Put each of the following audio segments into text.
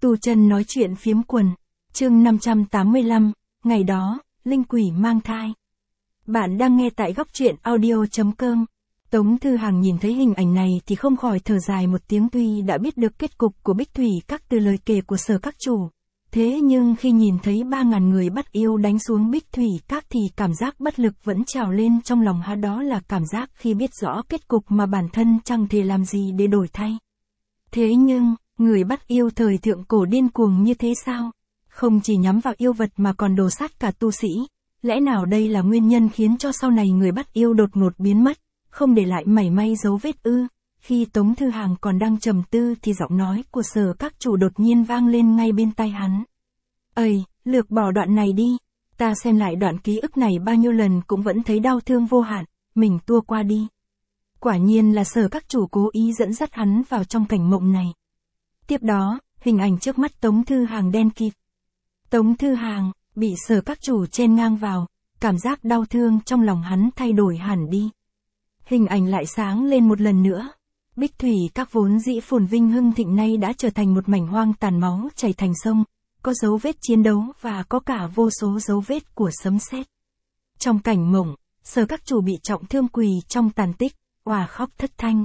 Tu chân nói chuyện phiếm quần. Chương 585, ngày đó, linh quỷ mang thai. Bạn đang nghe tại góc truyện audio.com. Tống Thư Hằng nhìn thấy hình ảnh này thì không khỏi thở dài một tiếng, tuy đã biết được kết cục của Bích Thủy Các từ lời kể của Sở Các chủ. Thế nhưng khi nhìn thấy 3.000 người bắt yêu đánh xuống Bích Thủy Các thì cảm giác bất lực vẫn trào lên trong lòng hắn, đó là cảm giác khi biết rõ kết cục mà bản thân chẳng thể làm gì để đổi thay. Thế nhưng, người bắt yêu thời thượng cổ điên cuồng như thế sao? Không chỉ nhắm vào yêu vật mà còn đồ sát cả tu sĩ. Lẽ nào đây là nguyên nhân khiến cho sau này người bắt yêu đột ngột biến mất, không để lại mảy may dấu vết ư? Khi Tống Thư Hằng còn đang trầm tư thì giọng nói của Sở Các chủ đột nhiên vang lên ngay bên tai hắn. "Ây, lược bỏ đoạn này đi, ta xem lại đoạn ký ức này bao nhiêu lần cũng vẫn thấy đau thương vô hạn, mình tua qua đi." Quả nhiên là Sở Các chủ cố ý dẫn dắt hắn vào trong cảnh mộng này. Tiếp đó, hình ảnh trước mắt Tống Thư Hằng đen kịt. Tống Thư Hằng bị Sở Các chủ chen ngang vào, cảm giác đau thương trong lòng hắn thay đổi hẳn đi. Hình ảnh lại sáng lên một lần nữa. Bích Thủy Các vốn dĩ phồn vinh hưng thịnh nay đã trở thành một mảnh hoang tàn, máu chảy thành sông, có dấu vết chiến đấu và có cả vô số dấu vết của sấm sét. Trong cảnh mộng, Sở Các chủ bị trọng thương quỳ trong tàn tích, òa khóc thất thanh.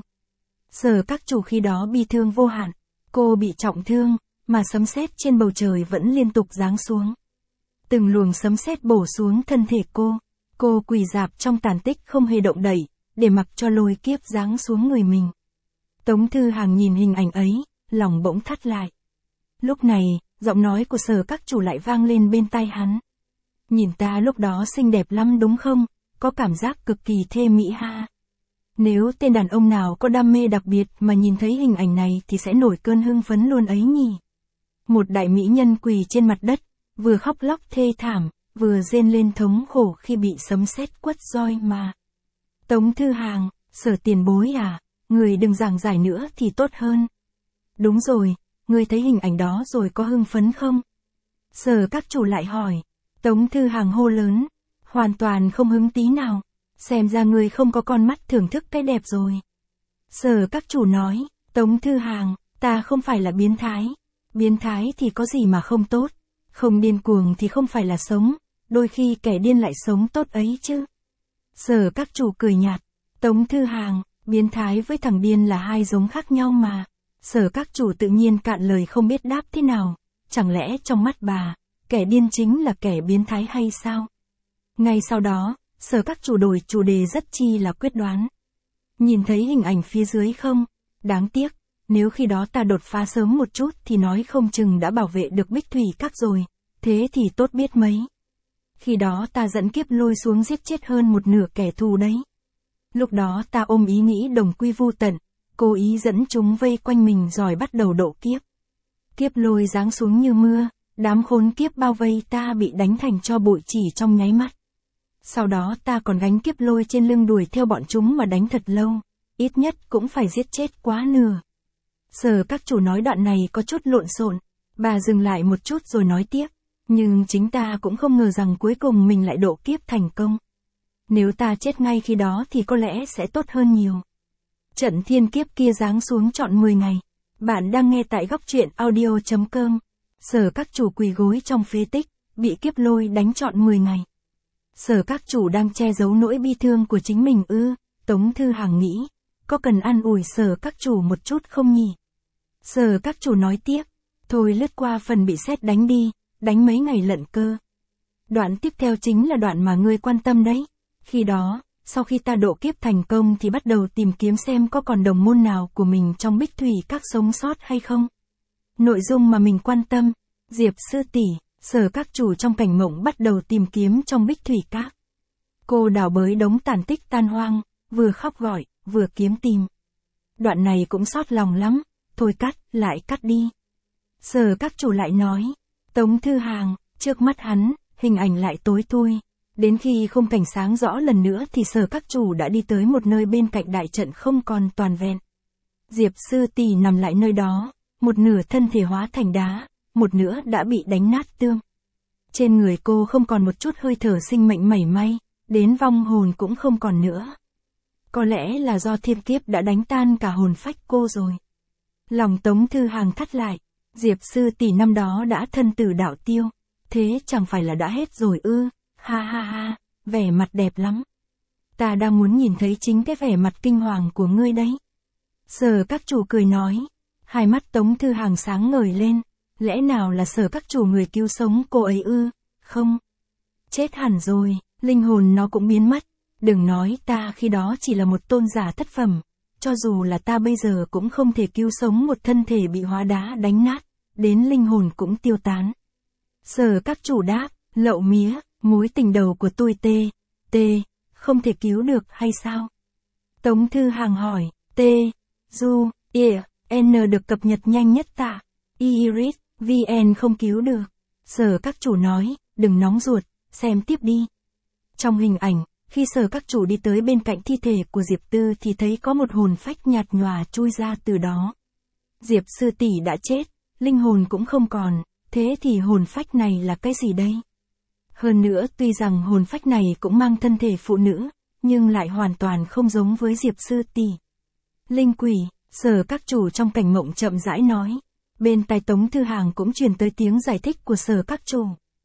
Sở Các chủ khi đó bi thương vô hạn, cô bị trọng thương, mà sấm sét trên bầu trời vẫn liên tục giáng xuống. Từng luồng sấm sét bổ xuống thân thể cô quỳ rạp trong tàn tích không hề động đậy, để mặc cho lôi kiếp giáng xuống người mình. Tống Thư Hằng nhìn hình ảnh ấy, lòng bỗng thắt lại. Lúc này, giọng nói của Sở Các chủ lại vang lên bên tai hắn. "Nhìn ta lúc đó xinh đẹp lắm đúng không? Có cảm giác cực kỳ thê mỹ ha. Nếu tên đàn ông nào có đam mê đặc biệt mà nhìn thấy hình ảnh này thì sẽ nổi cơn hưng phấn luôn ấy nhỉ." Một đại mỹ nhân quỳ trên mặt đất, vừa khóc lóc thê thảm, vừa rên lên thống khổ khi bị sấm sét quất roi mà. "Tống Thư Hằng, Sở tiền bối à, người đừng giảng giải nữa thì tốt hơn." "Đúng rồi, ngươi thấy hình ảnh đó rồi có hưng phấn không?" Sở Các chủ lại hỏi. Tống Thư Hằng hô lớn. "Hoàn toàn không hứng tí nào. Xem ra ngươi không có con mắt thưởng thức cái đẹp rồi." Sở Các chủ nói. "Tống Thư Hằng, ta không phải là biến thái. Biến thái thì có gì mà không tốt. Không điên cuồng thì không phải là sống. Đôi khi kẻ điên lại sống tốt ấy chứ." Sở Các chủ cười nhạt. "Tống Thư Hằng, biến thái với thằng điên là hai giống khác nhau mà." Sở Các chủ tự nhiên cạn lời không biết đáp thế nào. Chẳng lẽ trong mắt bà, kẻ điên chính là kẻ biến thái hay sao? Ngay sau đó, Sở Các chủ đổi chủ đề rất chi là quyết đoán. "Nhìn thấy hình ảnh phía dưới không? Đáng tiếc, nếu khi đó ta đột phá sớm một chút thì nói không chừng đã bảo vệ được Bích Thủy Các rồi, thế thì tốt biết mấy. Khi đó ta dẫn kiếp lôi xuống giết chết hơn một nửa kẻ thù đấy. Lúc đó ta ôm ý nghĩ đồng quy vu tận, cố ý dẫn chúng vây quanh mình rồi bắt đầu độ kiếp. Kiếp lôi giáng xuống như mưa, đám khốn kiếp bao vây ta bị đánh thành tro bụi chỉ trong nháy mắt. Sau đó ta còn gánh kiếp lôi trên lưng đuổi theo bọn chúng mà đánh thật lâu, ít nhất cũng phải giết chết quá nửa." Sở Các chủ nói đoạn này có chút lộn xộn, bà dừng lại một chút rồi nói tiếp. "Nhưng chính ta cũng không ngờ rằng cuối cùng mình lại độ kiếp thành công. Nếu ta chết ngay khi đó thì có lẽ sẽ tốt hơn nhiều. Trận thiên kiếp kia giáng xuống trọn 10 ngày. Bạn đang nghe tại góc truyện audio.com. Sở Các chủ quỳ gối trong phế tích, bị kiếp lôi đánh trọn 10 ngày. Sở Các chủ đang che giấu nỗi bi thương của chính mình ư? Tống Thư Hằng nghĩ, có cần an ủi Sở Các chủ một chút không nhỉ? Sở Các chủ nói tiếp. "Thôi lướt qua phần bị sét đánh đi, đánh mấy ngày lận cơ. Đoạn tiếp theo chính là đoạn mà ngươi quan tâm đấy. Khi đó, sau khi ta độ kiếp thành công thì bắt đầu tìm kiếm xem có còn đồng môn nào của mình trong Bích Thủy Các sống sót hay không. Nội dung mà mình quan tâm, Diệp sư tỷ." Sở Các chủ trong cảnh mộng bắt đầu tìm kiếm trong Bích Thủy Các. Cô đào bới đống tàn tích tan hoang, vừa khóc gọi, vừa kiếm tìm. Đoạn này cũng xót lòng lắm, thôi cắt, lại cắt đi. Sở Các chủ lại nói. Tống Thư Hằng, trước mắt hắn, hình ảnh lại tối thui. Đến khi khung cảnh sáng rõ lần nữa thì Sở Các chủ đã đi tới một nơi bên cạnh đại trận không còn toàn vẹn. Diệp sư tỷ nằm lại nơi đó, một nửa thân thể hóa thành đá, một nửa đã bị đánh nát tương. Trên người cô không còn một chút hơi thở sinh mệnh mảy may, đến vong hồn cũng không còn nữa. Có lẽ là do thiên kiếp đã đánh tan cả hồn phách cô rồi. Lòng Tống Thư Hằng thắt lại. Diệp sư tỷ năm đó đã thân tử đạo tiêu, thế chẳng phải là đã hết rồi ư? Ha ha ha, vẻ mặt đẹp lắm. Ta đang muốn nhìn thấy chính cái vẻ mặt kinh hoàng của ngươi đấy. Sở các chủ cười nói, hai mắt Tống Thư Hàng sáng ngời lên, lẽ nào là Sở các chủ người cứu sống cô ấy ư? Không. Chết hẳn rồi, linh hồn nó cũng biến mất, đừng nói ta khi đó chỉ là một tôn giả thất phẩm, cho dù là ta bây giờ cũng không thể cứu sống một thân thể bị hóa đá đánh nát, đến linh hồn cũng tiêu tán. Sở các chủ đáp, lậu mía, mối tình đầu của tôi không thể cứu được hay sao? Tống Thư Hàng hỏi, N được cập nhật nhanh nhất tạ, Iris, VN không cứu được. Sở các chủ nói, đừng nóng ruột, xem tiếp đi. Trong hình ảnh, khi Sở các chủ đi tới bên cạnh thi thể của Diệp Tư thì thấy có một hồn phách nhạt nhòa chui ra từ đó. Diệp sư tỷ đã chết, linh hồn cũng không còn, thế thì hồn phách này là cái gì đây? Hơn nữa tuy rằng hồn phách này cũng mang thân thể phụ nữ, nhưng lại hoàn toàn không giống với Diệp sư tỷ. Linh quỷ, Sở các chủ trong cảnh mộng chậm rãi nói. Bên tai Tống Thư Hàng cũng truyền tới tiếng giải thích của Sở các chủ.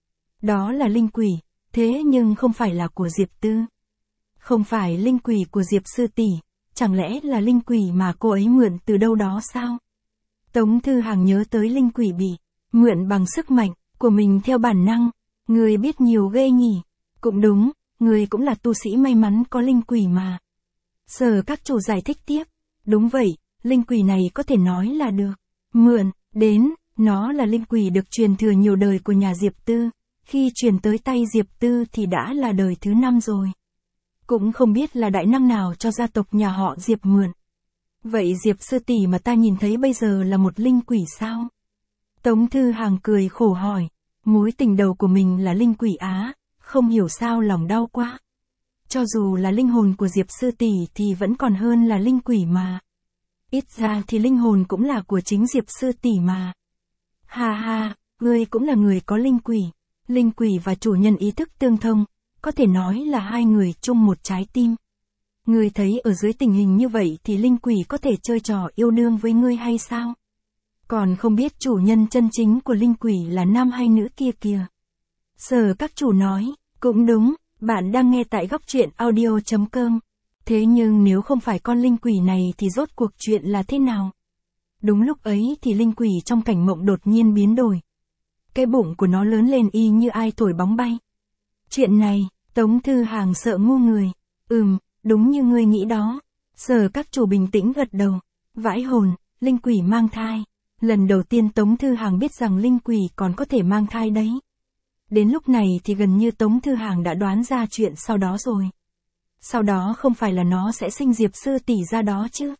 Đó là linh quỷ, thế nhưng không phải là của Diệp Tư. Không phải linh quỷ của Diệp sư tỷ, chẳng lẽ là linh quỷ mà cô ấy mượn từ đâu đó sao? Tống Thư Hàng nhớ tới linh quỷ bị mượn bằng sức mạnh của mình theo bản năng. Người biết nhiều ghê nhỉ? Cũng đúng, người cũng là tu sĩ may mắn có linh quỷ mà. Sở các chủ giải thích tiếp. Đúng vậy, linh quỷ này có thể nói là được mượn đến, nó là linh quỷ được truyền thừa nhiều đời của nhà Diệp Tư. Khi truyền tới tay Diệp Tư thì đã là đời thứ 5 rồi. Cũng không biết là đại năng nào cho gia tộc nhà họ Diệp mượn. Vậy Diệp sư tỷ mà ta nhìn thấy bây giờ là một linh quỷ sao? Tống Thư Hàng cười khổ hỏi. Mối tình đầu của mình là linh quỷ á, không hiểu sao lòng đau quá. Cho dù là linh hồn của Diệp sư tỷ thì vẫn còn hơn là linh quỷ mà. Ít ra thì linh hồn cũng là của chính Diệp sư tỷ mà. Ha ha, ngươi cũng là người có linh quỷ. Linh quỷ và chủ nhân ý thức tương thông, có thể nói là hai người chung một trái tim. Ngươi thấy ở dưới tình hình như vậy thì linh quỷ có thể chơi trò yêu đương với ngươi hay sao? Còn không biết chủ nhân chân chính của linh quỷ là nam hay nữ kia kìa. Sở các chủ nói, cũng đúng, bạn đang nghe tại góc truyện audio.com. Thế nhưng nếu không phải con linh quỷ này thì rốt cuộc chuyện là thế nào? Đúng lúc ấy thì linh quỷ trong cảnh mộng đột nhiên biến đổi. Cái bụng của nó lớn lên y như ai thổi bóng bay. Chuyện này, Tống Thư Hàng sợ ngu người. Đúng như ngươi nghĩ đó. Sở các chủ bình tĩnh gật đầu. Vãi hồn, linh quỷ mang thai. Lần đầu tiên Tống Thư Hàng biết rằng linh quỷ còn có thể mang thai đấy. Đến lúc này thì gần như Tống Thư Hàng đã đoán ra chuyện sau đó rồi. Sau đó không phải là nó sẽ sinh Diệp sư tỷ ra đó chứ?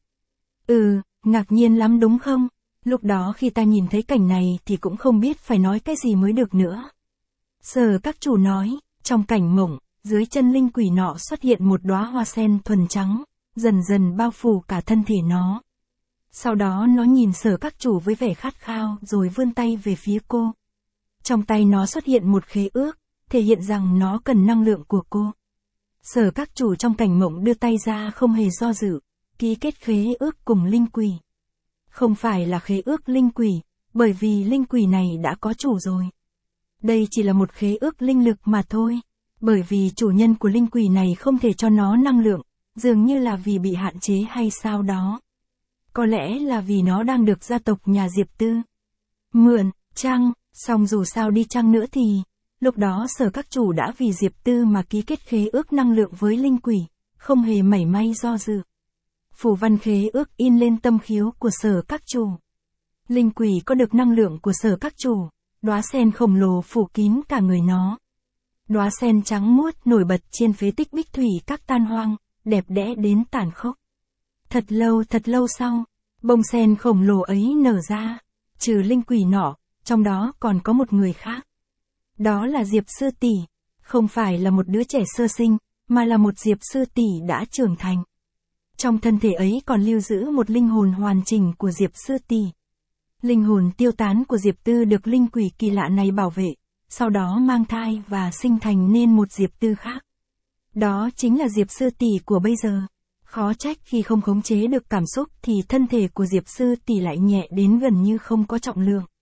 Ngạc nhiên lắm đúng không? Lúc đó khi ta nhìn thấy cảnh này thì cũng không biết phải nói cái gì mới được nữa. Sở các chủ nói, trong cảnh mộng, dưới chân linh quỷ nọ xuất hiện một đóa hoa sen thuần trắng, dần dần bao phủ cả thân thể nó. Sau đó nó nhìn Sở các chủ với vẻ khát khao rồi vươn tay về phía cô. Trong tay nó xuất hiện một khế ước, thể hiện rằng nó cần năng lượng của cô. Sở các chủ trong cảnh mộng đưa tay ra không hề do dự, ký kết khế ước cùng linh quỷ. Không phải là khế ước linh quỷ, bởi vì linh quỷ này đã có chủ rồi. Đây chỉ là một khế ước linh lực mà thôi, bởi vì chủ nhân của linh quỷ này không thể cho nó năng lượng, dường như là vì bị hạn chế hay sao đó. Có lẽ là vì nó đang được gia tộc nhà Diệp Tư mượn, chăng, song dù sao đi chăng nữa thì, lúc đó Sở các chủ đã vì Diệp Tư mà ký kết khế ước năng lượng với linh quỷ, không hề mảy may do dự. Phù văn khế ước in lên tâm khiếu của Sở các chủ. Linh quỷ có được năng lượng của Sở các chủ, đóa sen khổng lồ phủ kín cả người nó. Đóa sen trắng muốt nổi bật trên phế tích bích thủy các tan hoang, đẹp đẽ đến tàn khốc. Thật lâu sau, bông sen khổng lồ ấy nở ra, trừ linh quỷ nọ, trong đó còn có một người khác. Đó là Diệp sư tỷ, không phải là một đứa trẻ sơ sinh, mà là một Diệp sư tỷ đã trưởng thành. Trong thân thể ấy còn lưu giữ một linh hồn hoàn chỉnh của Diệp sư tỷ. Linh hồn tiêu tán của Diệp Tư được linh quỷ kỳ lạ này bảo vệ, sau đó mang thai và sinh thành nên một Diệp Tư khác. Đó chính là Diệp sư tỷ của bây giờ. Khó trách khi không khống chế được cảm xúc thì thân thể của Diệp sư tỷ lại nhẹ đến gần như không có trọng lượng.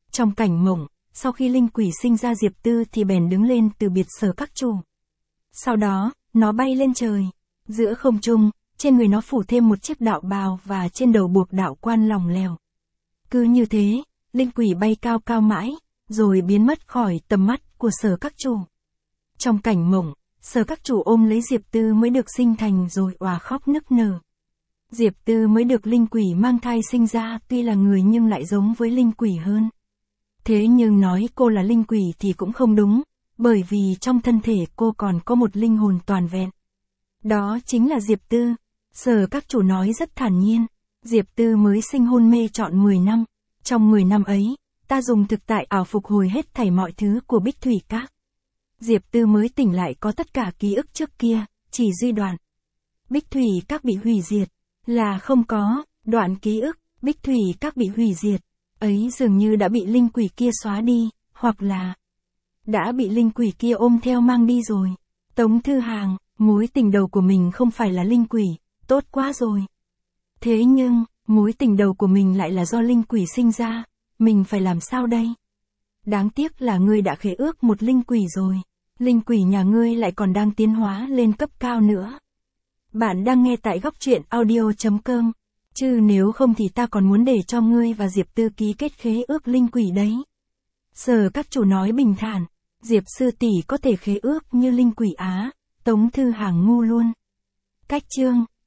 Trong cảnh mộng, sau khi linh quỷ sinh ra Diệp Tư thì bèn đứng lên từ biệt Sở Các Chủ. Sau đó, nó bay lên trời. Giữa không trung, trên người nó phủ thêm một chiếc đạo bào và trên đầu buộc đạo quan lỏng lẻo. Cứ như thế, linh quỷ bay cao cao mãi, rồi biến mất khỏi tầm mắt của Sở Các Chủ. Trong cảnh mộng, Sở Các Chủ ôm lấy Diệp Tư mới được sinh thành rồi òa khóc nức nở. Diệp Tư mới được linh quỷ mang thai sinh ra tuy là người nhưng lại giống với linh quỷ hơn. Thế nhưng nói cô là linh quỷ thì cũng không đúng, bởi vì trong thân thể cô còn có một linh hồn toàn vẹn. Đó chính là Diệp Tư. Sở Các Chủ nói rất thản nhiên. Diệp Tư mới sinh hôn mê trọn 10 năm. Trong 10 năm ấy, ta dùng thực tại ảo phục hồi hết thảy mọi thứ của Bích Thủy Các. Diệp Tư mới tỉnh lại có tất cả ký ức trước kia, chỉ duy đoạn. Bích Thủy Các bị hủy diệt, là không có, đoạn ký ức, Bích Thủy Các bị hủy diệt, ấy dường như đã bị linh quỷ kia xóa đi, hoặc là đã bị linh quỷ kia ôm theo mang đi rồi. Tống Thư Hàng, mối tình đầu của mình không phải là linh quỷ, tốt quá rồi. Thế nhưng, mối tình đầu của mình lại là do linh quỷ sinh ra, mình phải làm sao đây? Đáng tiếc là ngươi đã khế ước một linh quỷ rồi, linh quỷ nhà ngươi lại còn đang tiến hóa lên cấp cao nữa. Bạn đang nghe tại góc truyện audio.com, chứ nếu không thì ta còn muốn để cho ngươi và Diệp Tư ký kết khế ước linh quỷ đấy. Sở Các Chủ nói bình thản, Diệp sư tỷ có thể khế ước như linh quỷ á, Tống Thư Hàng ngu luôn. Cách chương